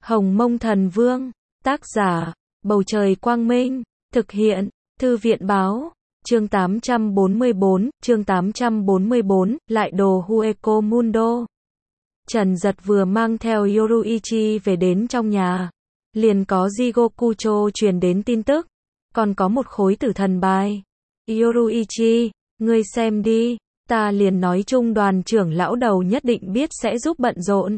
Hồng Mông Thần Vương, tác giả, Bầu Trời Quang Minh, thực hiện, Thư viện Báo, chương 844, lại đồ Hueco Mundo. Trần Dật vừa mang theo Yoruichi về đến trong nhà, liền có Jigokucho truyền đến tin tức, còn có một khối tử thần bài. Yoruichi, ngươi xem đi, ta liền nói trung đoàn trưởng lão đầu nhất định biết sẽ giúp bận rộn.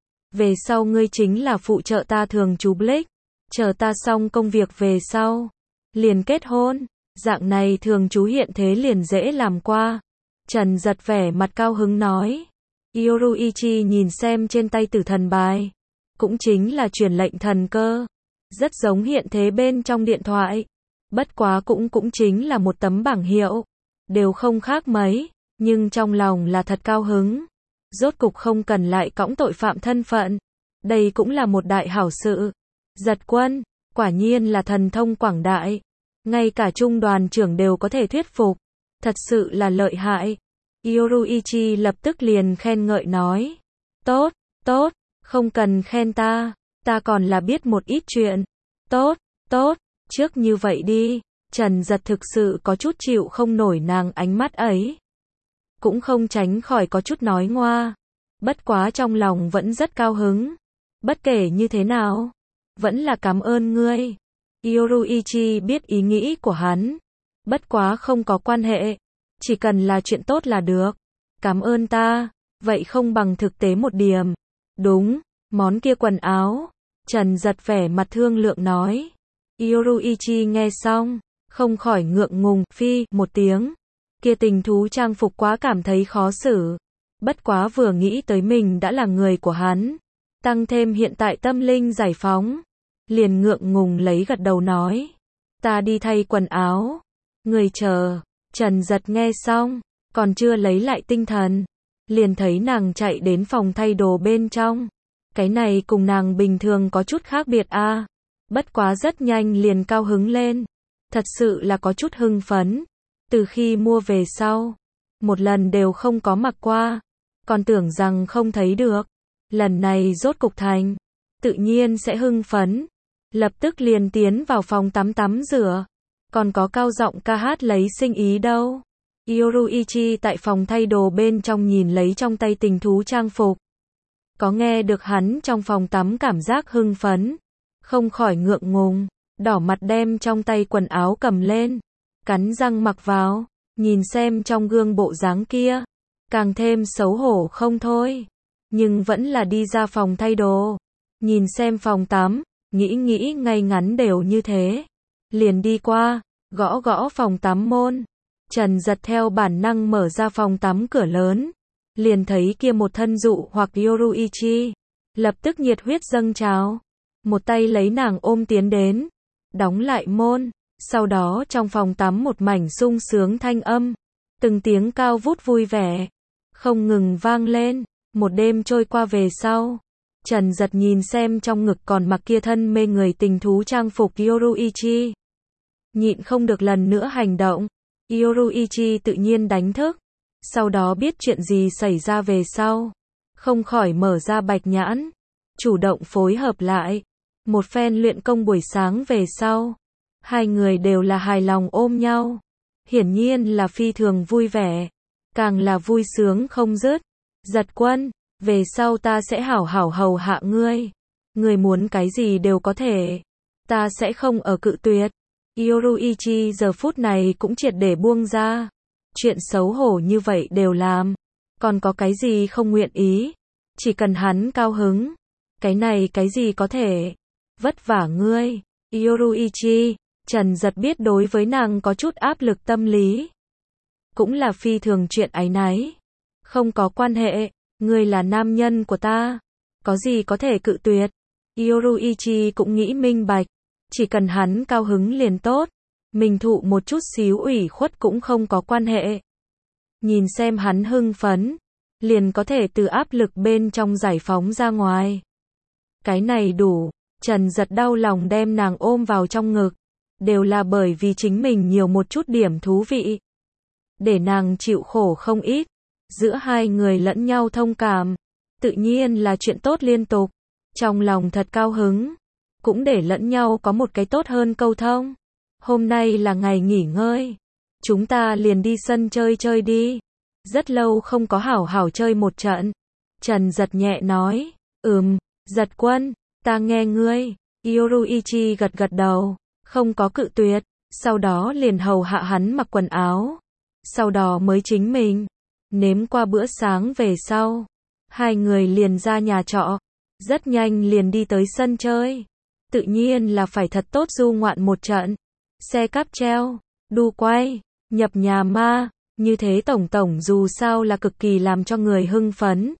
Về sau ngươi chính là phụ trợ ta thường chú Blake, chờ ta xong công việc về sau, liền kết hôn, dạng này thường chú hiện thế liền dễ làm qua. Trần Dật vẻ mặt cao hứng nói. Yoruichi nhìn xem trên tay tử thần bài, cũng chính là truyền lệnh thần cơ, rất giống hiện thế bên trong điện thoại, bất quá cũng chính là một tấm bảng hiệu, đều không khác mấy, nhưng trong lòng là thật cao hứng, rốt cục không cần lại cõng tội phạm thân phận, đây cũng là một đại hảo sự. Dật quân, quả nhiên là thần thông quảng đại, ngay cả trung đoàn trưởng đều có thể thuyết phục, thật sự là lợi hại. Yoruichi lập tức liền khen ngợi nói, tốt, tốt, không cần khen ta còn là biết một ít chuyện, tốt, tốt, trước như vậy đi. Trần Dật thực sự có chút chịu không nổi nàng ánh mắt ấy, cũng không tránh khỏi có chút nói ngoa, bất quá trong lòng vẫn rất cao hứng, bất kể như thế nào, vẫn là cảm ơn ngươi. Yoruichi biết ý nghĩ của hắn, bất quá không có quan hệ, chỉ cần là chuyện tốt là được. Cảm ơn ta, vậy không bằng thực tế một điểm. Đúng, món kia quần áo. Trần Dật vẻ mặt thương lượng nói. Yoruichi nghe xong, không khỏi ngượng ngùng, phi, một tiếng. Kia tình thú trang phục quá cảm thấy khó xử. Bất quá vừa nghĩ tới mình đã là người của hắn, tăng thêm hiện tại tâm linh giải phóng, liền ngượng ngùng lấy gật đầu nói. Ta đi thay quần áo. Người chờ. Trần Dật nghe xong, còn chưa lấy lại tinh thần, liền thấy nàng chạy đến phòng thay đồ bên trong. Cái này cùng nàng bình thường có chút khác biệt a. Bất quá rất nhanh liền cao hứng lên, thật sự là có chút hưng phấn. Từ khi mua về sau, một lần đều không có mặc qua, còn tưởng rằng không thấy được. Lần này rốt cục thành, tự nhiên sẽ hưng phấn. Lập tức liền tiến vào phòng tắm rửa, còn có cao giọng ca hát lấy sinh ý đâu. Yoruichi tại phòng thay đồ bên trong nhìn lấy trong tay tình thú trang phục, có nghe được hắn trong phòng tắm cảm giác hưng phấn, không khỏi ngượng ngùng, đỏ mặt đem trong tay quần áo cầm lên, cắn răng mặc vào, nhìn xem trong gương bộ dáng kia, càng thêm xấu hổ không thôi, nhưng vẫn là đi ra phòng thay đồ, nhìn xem phòng tắm, nghĩ ngay ngắn đều như thế, liền đi qua, gõ gõ phòng tắm môn. Trần Dật theo bản năng mở ra phòng tắm cửa lớn, liền thấy kia một thân dụ hoặc Yoruichi, lập tức nhiệt huyết dâng trào, một tay lấy nàng ôm tiến đến, đóng lại môn, sau đó trong phòng tắm một mảnh sung sướng thanh âm, từng tiếng cao vút vui vẻ, không ngừng vang lên. Một đêm trôi qua về sau, Trần Dật nhìn xem trong ngực còn mặc kia thân mê người tình thú trang phục Yoruichi, nhịn không được lần nữa hành động. Yoruichi tự nhiên đánh thức, sau đó biết chuyện gì xảy ra về sau, không khỏi mở ra bạch nhãn, chủ động phối hợp lại. Một phen luyện công buổi sáng về sau, hai người đều là hài lòng ôm nhau, hiển nhiên là phi thường vui vẻ, càng là vui sướng không dứt. Dật quân, về sau ta sẽ hảo hảo hầu hạ ngươi, ngươi muốn cái gì đều có thể, ta sẽ không ở cự tuyệt. Yoruichi giờ phút này cũng triệt để buông ra, chuyện xấu hổ như vậy đều làm, còn có cái gì không nguyện ý, chỉ cần hắn cao hứng, cái này cái gì có thể, vất vả ngươi. Yoruichi, Trần Dật biết đối với nàng có chút áp lực tâm lý, cũng là phi thường chuyện áy náy, không có quan hệ, ngươi là nam nhân của ta, có gì có thể cự tuyệt. Yoruichi cũng nghĩ minh bạch, chỉ cần hắn cao hứng liền tốt, mình thụ một chút xíu ủy khuất cũng không có quan hệ. Nhìn xem hắn hưng phấn, liền có thể từ áp lực bên trong giải phóng ra ngoài. Cái này đủ. Trần Dật đau lòng đem nàng ôm vào trong ngực, đều là bởi vì chính mình nhiều một chút điểm thú vị, để nàng chịu khổ không ít. Giữa hai người lẫn nhau thông cảm, tự nhiên là chuyện tốt liên tục. Trong lòng thật cao hứng, cũng để lẫn nhau có một cái tốt hơn câu thông. Hôm nay là ngày nghỉ ngơi, chúng ta liền đi sân chơi chơi đi. Rất lâu không có hảo hảo chơi một trận. Trần Giật nhẹ nói, Giật Quân, ta nghe ngươi. Yoruichi gật gật đầu, không có cự tuyệt, sau đó liền hầu hạ hắn mặc quần áo. Sau đó mới chính mình nếm qua bữa sáng về sau. Hai người liền ra nhà trọ, rất nhanh liền đi tới sân chơi. Tự nhiên là phải thật tốt du ngoạn một trận. Xe cáp treo, đu quay, nhập nhà ma, như thế tổng dù sao là cực kỳ làm cho người hưng phấn.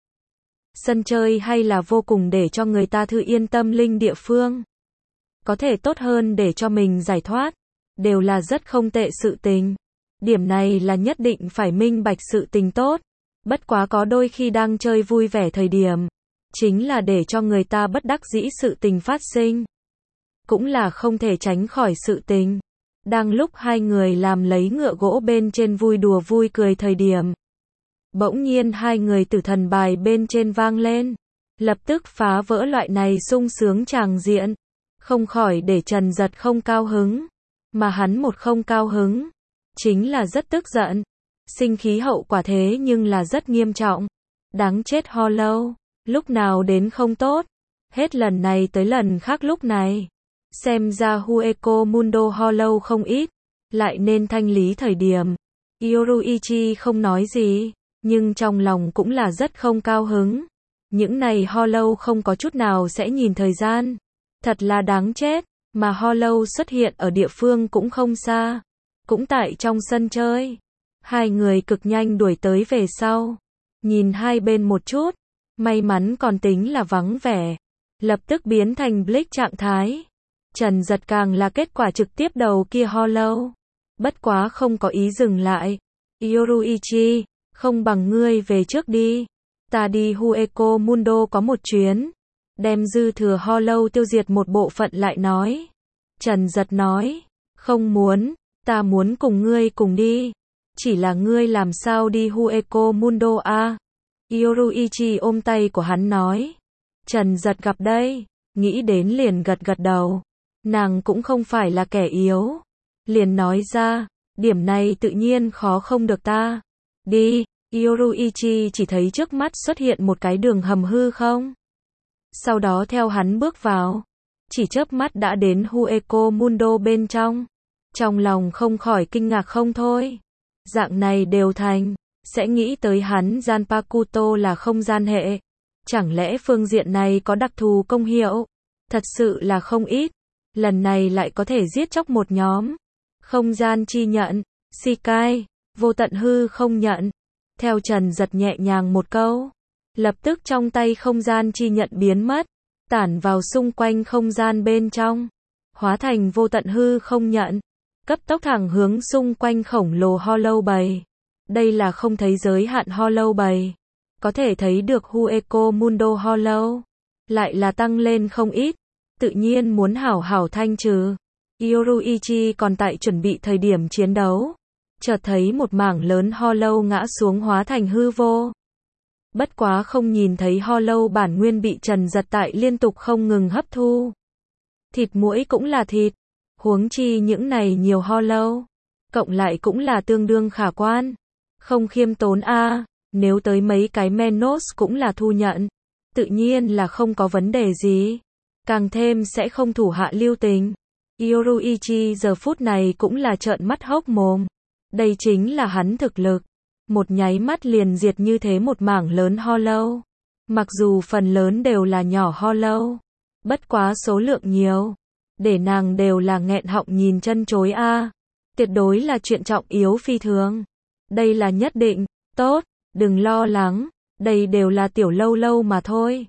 Sân chơi hay là vô cùng để cho người ta thư yên tâm linh địa phương. Có thể tốt hơn để cho mình giải thoát, đều là rất không tệ sự tình. Điểm này là nhất định phải minh bạch sự tình tốt. Bất quá có đôi khi đang chơi vui vẻ thời điểm, chính là để cho người ta bất đắc dĩ sự tình phát sinh. Cũng là không thể tránh khỏi sự tình. Đang lúc hai người làm lấy ngựa gỗ bên trên vui đùa vui cười thời điểm, bỗng nhiên hai người tử thần bài bên trên vang lên, lập tức phá vỡ loại này sung sướng tràng diện, không khỏi để Trần Giật không cao hứng, mà hắn một không cao hứng, chính là rất tức giận, sinh khí hậu quả thế nhưng là rất nghiêm trọng, đáng chết Hollow, lúc nào đến không tốt, hết lần này tới lần khác lúc này. Xem ra Hueco Mundo Hollow không ít, lại nên thanh lý thời điểm. Yoruichi không nói gì, nhưng trong lòng cũng là rất không cao hứng. Những này Hollow không có chút nào sẽ nhìn thời gian. Thật là đáng chết, mà Hollow xuất hiện ở địa phương cũng không xa, cũng tại trong sân chơi. Hai người cực nhanh đuổi tới về sau, nhìn hai bên một chút, may mắn còn tính là vắng vẻ, lập tức biến thành Blitz trạng thái. Trần Giật càng là kết quả trực tiếp đầu kia Hollow. Bất quá không có ý dừng lại. Yoruichi, không bằng ngươi về trước đi. Ta đi Hueco Mundo có một chuyến. Đem dư thừa Hollow tiêu diệt một bộ phận lại nói. Trần Giật nói, không muốn, ta muốn cùng ngươi cùng đi. Chỉ là ngươi làm sao đi Hueco Mundo a? Yoruichi ôm tay của hắn nói. Trần Giật gặp đây, nghĩ đến liền gật gật đầu. Nàng cũng không phải là kẻ yếu. Liền nói ra, điểm này tự nhiên khó không được ta. Đi, Yoruichi chỉ thấy trước mắt xuất hiện một cái đường hầm hư không. Sau đó theo hắn bước vào, chỉ chớp mắt đã đến Hueco Mundo bên trong. Trong lòng không khỏi kinh ngạc không thôi. Dạng này đều thành, sẽ nghĩ tới hắn Zanpakuto là không gian hệ. Chẳng lẽ phương diện này có đặc thù công hiệu? Thật sự là không ít. Lần này lại có thể giết chóc một nhóm. Không gian chi nhận, Shikai, vô tận hư không nhận. Theo Trần Giật nhẹ nhàng một câu, lập tức trong tay không gian chi nhận biến mất, tản vào xung quanh không gian bên trong, hóa thành vô tận hư không nhận, cấp tốc thẳng hướng xung quanh khổng lồ Hollow bầy. Đây là không thấy giới hạn Hollow bầy. Có thể thấy được Hueco Mundo Hollow lại là tăng lên không ít. Tự nhiên muốn hảo hảo thanh trừ. Yoruichi còn tại chuẩn bị thời điểm chiến đấu, chợt thấy một mảng lớn Hollow ngã xuống hóa thành hư vô. Bất quá không nhìn thấy Hollow bản nguyên bị Trần Giật tại liên tục không ngừng hấp thu. Thịt muỗi cũng là thịt, huống chi những này nhiều Hollow, cộng lại cũng là tương đương khả quan. Không khiêm tốn a, nếu tới mấy cái Menos cũng là thu nhận, tự nhiên là không có vấn đề gì. Càng thêm sẽ không thủ hạ lưu tình. Yoruichi giờ phút này cũng là trợn mắt hốc mồm. Đây chính là hắn thực lực. Một nháy mắt liền diệt như thế một mảng lớn Hollow. Mặc dù phần lớn đều là nhỏ Hollow, bất quá số lượng nhiều, để nàng đều là nghẹn họng nhìn chân chối a. Tuyệt đối là chuyện trọng yếu phi thường. Đây là nhất định. Tốt, đừng lo lắng, đây đều là tiểu lâu lâu mà thôi.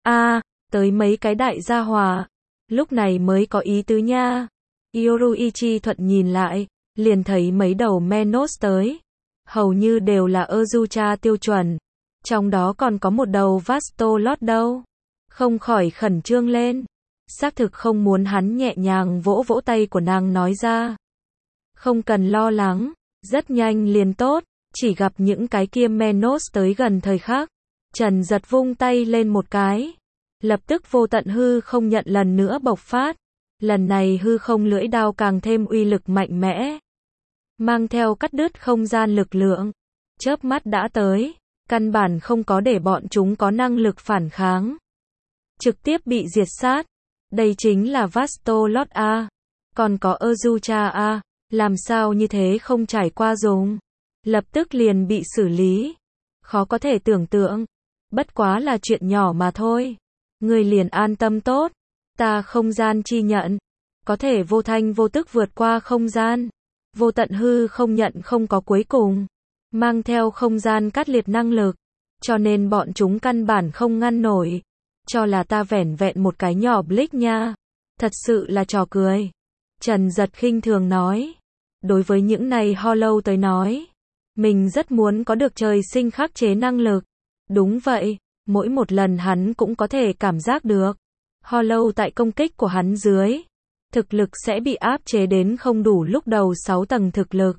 Tới mấy cái đại gia hỏa, lúc này mới có ý tứ nha. Yoruichi thuận nhìn lại, liền thấy mấy đầu Menos tới. Hầu như đều là Azucha tiêu chuẩn. Trong đó còn có một đầu Vastolot đâu. Không khỏi khẩn trương lên. Xác thực không muốn hắn nhẹ nhàng vỗ vỗ tay của nàng nói ra. Không cần lo lắng, rất nhanh liền tốt, chỉ gặp những cái kia Menos tới gần thời khắc. Trần Giật vung tay lên một cái. Lập tức vô tận hư không nhận lần nữa bộc phát. Lần này hư không lưỡi đao càng thêm uy lực mạnh mẽ. Mang theo cắt đứt không gian lực lượng. Chớp mắt đã tới. Căn bản không có để bọn chúng có năng lực phản kháng. Trực tiếp bị diệt sát. Đây chính là Vastolot A. Còn có Azucha A. Làm sao như thế không trải qua dùng. Lập tức liền bị xử lý. Khó có thể tưởng tượng. Bất quá là chuyện nhỏ mà thôi. Người liền an tâm tốt. Ta không gian chi nhận. Có thể vô thanh vô tức vượt qua không gian. Vô tận hư không nhận không có cuối cùng. Mang theo không gian cắt liệt năng lực. Cho nên bọn chúng căn bản không ngăn nổi. Cho là ta vẻn vẹn một cái nhỏ Blix nha. Thật sự là trò cười. Trần Giật khinh thường nói. Đối với những này Hollow tới nói. Mình rất muốn có được trời sinh khắc chế năng lực. Đúng vậy. Mỗi một lần hắn cũng có thể cảm giác được. Hollow tại công kích của hắn dưới. Thực lực sẽ bị áp chế đến không đủ lúc đầu 6 tầng thực lực.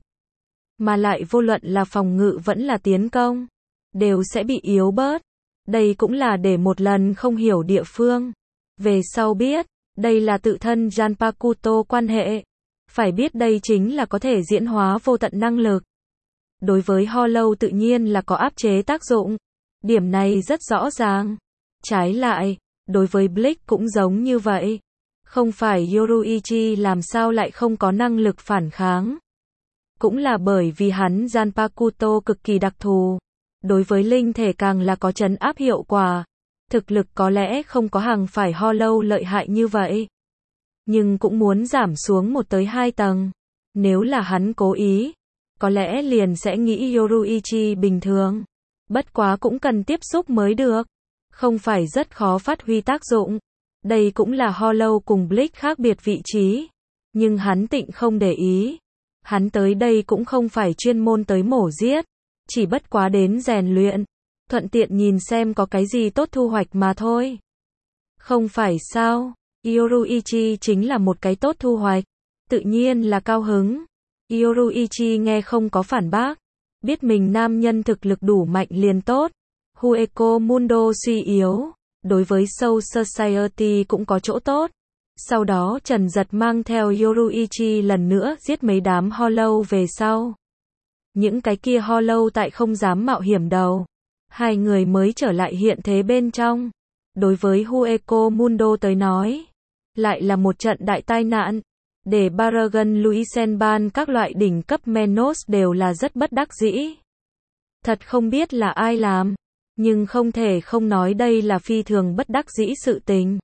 Mà lại vô luận là phòng ngự vẫn là tiến công. Đều sẽ bị yếu bớt. Đây cũng là để một lần không hiểu địa phương. Về sau biết. Đây là tự thân Janpakuto quan hệ. Phải biết đây chính là có thể diễn hóa vô tận năng lực. Đối với Hollow tự nhiên là có áp chế tác dụng. Điểm này rất rõ ràng. Trái lại, đối với Blix cũng giống như vậy. Không phải Yoruichi làm sao lại không có năng lực phản kháng. Cũng là bởi vì hắn Janpakuto cực kỳ đặc thù. Đối với linh thể càng là có trấn áp hiệu quả. Thực lực có lẽ không có hàng phải Hollow lợi hại như vậy. Nhưng cũng muốn giảm xuống 1 tới 2 tầng. Nếu là hắn cố ý, có lẽ liền sẽ nghĩ Yoruichi bình thường. Bất quá cũng cần tiếp xúc mới được. Không phải rất khó phát huy tác dụng. Đây cũng là Hollow cùng Blix khác biệt vị trí. Nhưng hắn tịnh không để ý. Hắn tới đây cũng không phải chuyên môn tới mổ giết. Chỉ bất quá đến rèn luyện. Thuận tiện nhìn xem có cái gì tốt thu hoạch mà thôi. Không phải sao. Yoruichi chính là một cái tốt thu hoạch. Tự nhiên là cao hứng. Yoruichi nghe không có phản bác. Biết mình nam nhân thực lực đủ mạnh liền tốt. Hueco Mundo suy yếu. Đối với Soul Society cũng có chỗ tốt. Sau đó Trần Giật mang theo Yoruichi lần nữa giết mấy đám Hollow về sau. Những cái kia Hollow tại không dám mạo hiểm đầu. Hai người mới trở lại hiện thế bên trong. Đối với Hueco Mundo tới nói. Lại là một trận đại tai nạn. Để Baragon Luisenban các loại đỉnh cấp Menos đều là rất bất đắc dĩ. Thật không biết là ai làm. Nhưng không thể không nói đây là phi thường bất đắc dĩ sự tình.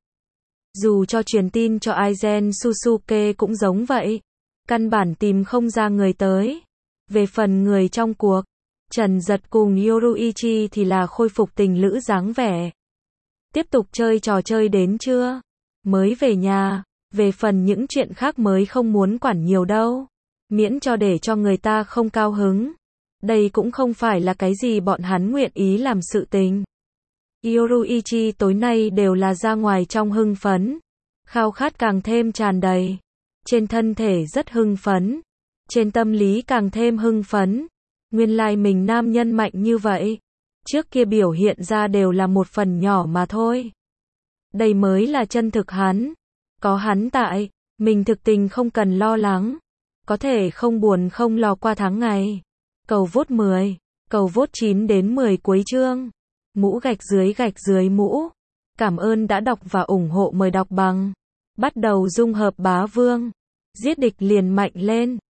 Dù cho truyền tin cho Aizen Susuke cũng giống vậy. Căn bản tìm không ra người tới. Về phần người trong cuộc, Trần Giật cùng Yoruichi thì là khôi phục tình lữ dáng vẻ. Tiếp tục chơi trò chơi đến trưa. Mới về nhà. Về phần những chuyện khác mới không muốn quản nhiều đâu. Miễn cho để cho người ta không cao hứng. Đây cũng không phải là cái gì bọn hắn nguyện ý làm sự tình. Yoruichi tối nay đều là ra ngoài trong hưng phấn. Khao khát càng thêm tràn đầy. Trên thân thể rất hưng phấn. Trên tâm lý càng thêm hưng phấn. Nguyên lai mình nam nhân mạnh như vậy. Trước kia biểu hiện ra đều là một phần nhỏ mà thôi. Đây mới là chân thực hắn. Có hắn tại, mình thực tình không cần lo lắng. Có thể không buồn không lo qua tháng ngày. Cầu vote 10, cầu vote 9 đến 10 cuối chương. Mũ gạch dưới mũ. Cảm ơn đã đọc và ủng hộ, mời đọc bằng. Bắt đầu dung hợp bá vương. Giết địch liền mạnh lên.